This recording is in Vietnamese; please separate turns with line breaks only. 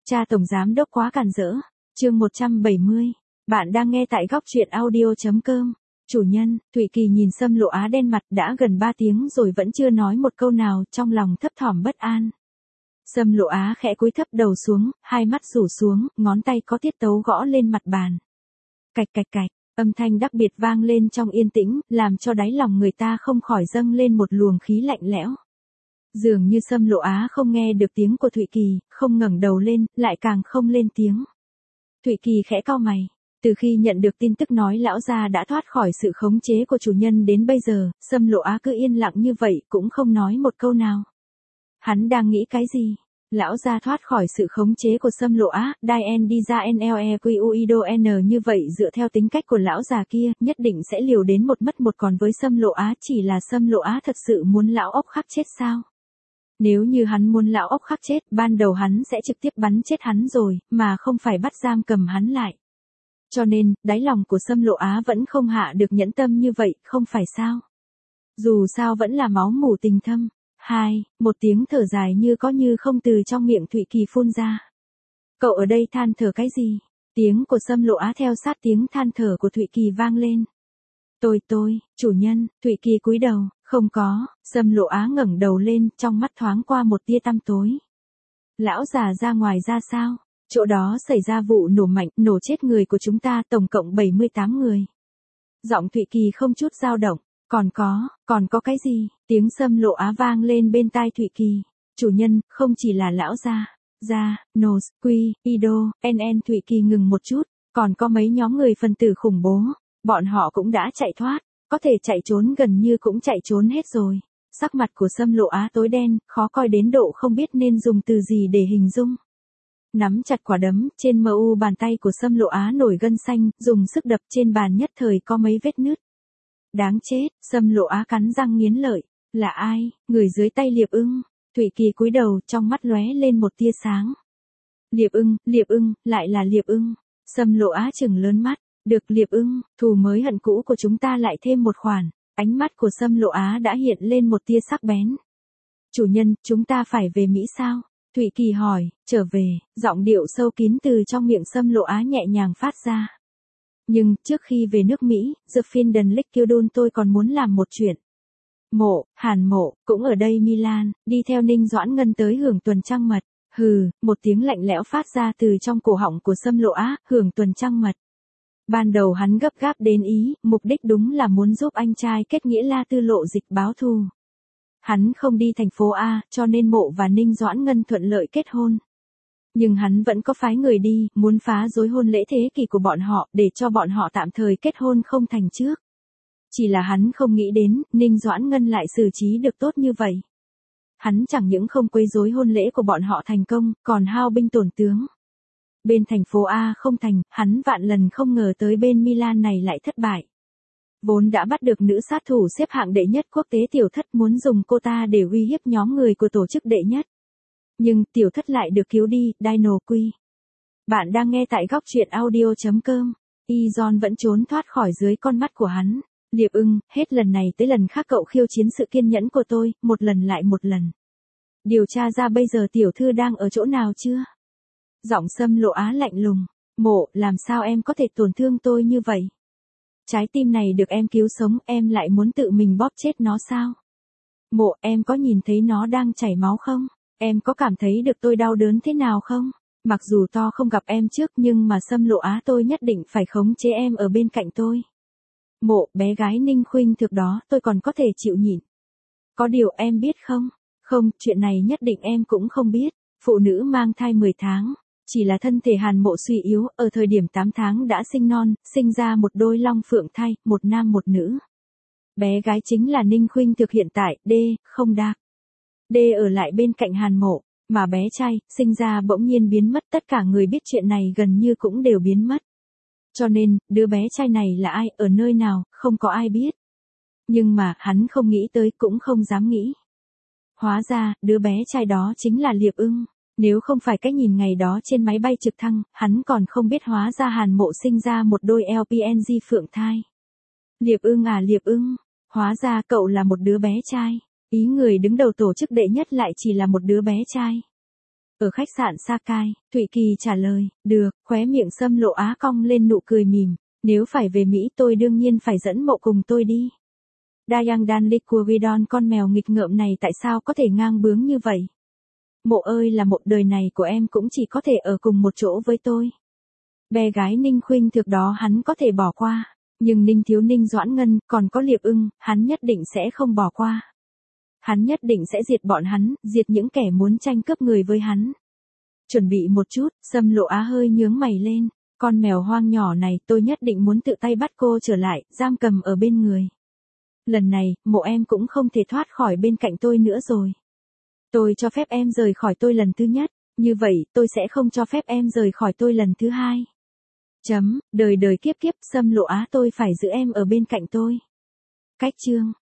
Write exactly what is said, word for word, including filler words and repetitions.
Cha tổng giám đốc quá càn rỡ. Chương một trăm bảy mươi. Bạn đang nghe tại góc truyện audio chấm com. Chủ nhân, Thụy Kỳ nhìn Sâm Lộ Á đen mặt đã gần ba tiếng rồi vẫn chưa nói một câu nào, trong lòng thấp thỏm bất an. Sâm Lộ Á khẽ cúi thấp đầu xuống, hai mắt rủ xuống, ngón tay có tiết tấu gõ lên mặt bàn. Cạch cạch cạch, âm thanh đặc biệt vang lên trong yên tĩnh, làm cho đáy lòng người ta không khỏi dâng lên một luồng khí lạnh lẽo. Dường như Sâm Lộ Á không nghe được tiếng của Thụy Kỳ, không ngẩng đầu lên, lại càng không lên tiếng. Thụy Kỳ khẽ cau mày. Từ khi nhận được tin tức nói lão gia đã thoát khỏi sự khống chế của chủ nhân đến bây giờ, Sâm Lộ Á cứ yên lặng như vậy cũng không nói một câu nào. Hắn đang nghĩ cái gì? Lão gia thoát khỏi sự khống chế của Sâm Lộ Á, Dien đi ra Nlequido N như vậy dựa theo tính cách của lão già kia, nhất định sẽ liều đến một mất một, còn với Sâm Lộ Á chỉ là Sâm Lộ Á thật sự muốn lão ốc khắc chết sao? Nếu như hắn muốn lão ốc khắc chết, ban đầu hắn sẽ trực tiếp bắn chết hắn rồi, mà không phải bắt giam cầm hắn lại. Cho nên, đáy lòng của Sâm Lộ Á vẫn không hạ được nhẫn tâm như vậy, không phải sao? Dù sao vẫn là máu mủ tình thâm. Hai, một tiếng thở dài như có như không từ trong miệng Thụy Kỳ phun ra. Cậu ở đây than thở cái gì? Tiếng của Sâm Lộ Á theo sát tiếng than thở của Thụy Kỳ vang lên. Tôi tôi, chủ nhân, Thụy Kỳ cúi đầu, không có, Sâm Lộ Á ngẩng đầu lên, trong mắt thoáng qua một tia tăm tối. Lão già ra ngoài ra sao? Chỗ đó xảy ra vụ nổ mạnh, nổ chết người của chúng ta, tổng cộng bảy mươi tám người. Giọng Thụy Kỳ không chút dao động. Còn có, còn có cái gì? Tiếng Sâm Lộ Á vang lên bên tai Thụy Kỳ. Chủ nhân, không chỉ là lão gia, gia, Nos, Quy, Ido, en en Thụy Kỳ ngừng một chút, còn có mấy nhóm người phần tử khủng bố, bọn họ cũng đã chạy thoát, có thể chạy trốn gần như cũng chạy trốn hết rồi. Sắc mặt của Sâm Lộ Á tối đen, khó coi đến độ không biết nên dùng từ gì để hình dung. Nắm chặt quả đấm, trên mờ u bàn tay của Sâm Lộ Á nổi gân xanh, dùng sức đập trên bàn nhất thời có mấy vết nứt. Đáng chết, Sâm Lộ Á cắn răng nghiến lợi. Là ai? Người dưới tay Liệp Ưng. Thụy Kỳ cúi đầu, trong mắt lóe lên một tia sáng. Liệp Ưng, Liệp Ưng, lại là Liệp Ưng. Sâm Lộ Á trừng lớn mắt. Được Liệp Ưng, thù mới hận cũ của chúng ta lại thêm một khoản. Ánh mắt của Sâm Lộ Á đã hiện lên một tia sắc bén. Chủ nhân, chúng ta phải về Mỹ sao? Thụy Kỳ hỏi. Trở về, giọng điệu sâu kín từ trong miệng Sâm Lộ Á nhẹ nhàng phát ra. Nhưng, trước khi về nước Mỹ, The Finden Liquidun tôi còn muốn làm một chuyện. Mộ, Hàn Mộ, cũng ở đây Milan, đi theo Ninh Doãn Ngân tới hưởng tuần trăng mật. Hừ, một tiếng lạnh lẽo phát ra từ trong cổ họng của Sâm Lộ Á, hưởng tuần trăng mật. Ban đầu hắn gấp gáp đến Ý, mục đích đúng là muốn giúp anh trai kết nghĩa La Tư Lộ Dịch báo thù. Hắn không đi thành phố A, cho nên Mộ và Ninh Doãn Ngân thuận lợi kết hôn. Nhưng hắn vẫn có phái người đi, muốn phá rối hôn lễ thế kỷ của bọn họ, để cho bọn họ tạm thời kết hôn không thành trước. Chỉ là hắn không nghĩ đến, Ninh Doãn Ngân lại xử trí được tốt như vậy. Hắn chẳng những không quấy rối hôn lễ của bọn họ thành công, còn hao binh tổn tướng. Bên thành phố A không thành, hắn vạn lần không ngờ tới bên Milan này lại thất bại. Vốn đã bắt được nữ sát thủ xếp hạng đệ nhất quốc tế Tiểu Thất muốn dùng cô ta để uy hiếp nhóm người của tổ chức đệ nhất. Nhưng Tiểu Thất lại được cứu đi, Dino Quy. Bạn đang nghe tại góc truyện audio chấm com. Izon vẫn trốn thoát khỏi dưới con mắt của hắn. Liệp Ưng, hết lần này tới lần khác cậu khiêu chiến sự kiên nhẫn của tôi, một lần lại một lần. Điều tra ra bây giờ tiểu thư đang ở chỗ nào chưa? Giọng Sâm Lộ Á lạnh lùng. Mộ, làm sao em có thể tổn thương tôi như vậy? Trái tim này được em cứu sống, em lại muốn tự mình bóp chết nó sao? Mộ, em có nhìn thấy nó đang chảy máu không? Em có cảm thấy được tôi đau đớn thế nào không? Mặc dù to không gặp em trước nhưng mà Sâm Lộ Á tôi nhất định phải khống chế em ở bên cạnh tôi. Mộ, bé gái Ninh Khuynh Thực đó tôi còn có thể chịu nhịn. Có điều em biết không? Không, chuyện này nhất định em cũng không biết. Phụ nữ mang thai mười tháng. Chỉ là thân thể Hàn Mộ suy yếu, ở thời điểm tám tháng đã sinh non, sinh ra một đôi long phượng thai, một nam một nữ. Bé gái chính là Ninh Khuynh Thực hiện tại, D, không đạc. D ở lại bên cạnh Hàn Mộ, mà bé trai, sinh ra bỗng nhiên biến mất, tất cả người biết chuyện này gần như cũng đều biến mất. Cho nên, đứa bé trai này là ai, ở nơi nào, không có ai biết. Nhưng mà, hắn không nghĩ tới cũng không dám nghĩ. Hóa ra, đứa bé trai đó chính là Liệp Ưng. Nếu không phải cái nhìn ngày đó trên máy bay trực thăng, hắn còn không biết hóa ra Hàn Mộ sinh ra một đôi lờ pê en giê phượng thai. Liệp Ưng à Liệp Ưng, hóa ra cậu là một đứa bé trai. Ý người đứng đầu tổ chức đệ nhất lại chỉ là một đứa bé trai. Ở khách sạn Sakai, Thụy Kỳ trả lời, được, khóe miệng Sâm Lộ Á cong lên nụ cười mỉm, nếu phải về Mỹ tôi đương nhiên phải dẫn Mộ cùng tôi đi. Dayang Dan Liquidon, con mèo nghịch ngợm này tại sao có thể ngang bướng như vậy? Mộ ơi, là một đời này của em cũng chỉ có thể ở cùng một chỗ với tôi. Bé gái Ninh Khuynh Thực đó hắn có thể bỏ qua, nhưng Ninh Thiếu Ninh Doãn Ngân, còn có Liệp Ưng, hắn nhất định sẽ không bỏ qua. Hắn nhất định sẽ diệt bọn hắn, diệt những kẻ muốn tranh cướp người với hắn. Chuẩn bị một chút, Sâm Lộ Á hơi nhướng mày lên, con mèo hoang nhỏ này tôi nhất định muốn tự tay bắt cô trở lại, giam cầm ở bên người. Lần này, Mộ em cũng không thể thoát khỏi bên cạnh tôi nữa rồi. Tôi cho phép em rời khỏi tôi lần thứ nhất, như vậy tôi sẽ không cho phép em rời khỏi tôi lần thứ hai. Chấm, đời đời kiếp kiếp Sâm Lộ Á tôi phải giữ em ở bên cạnh tôi. Cách chương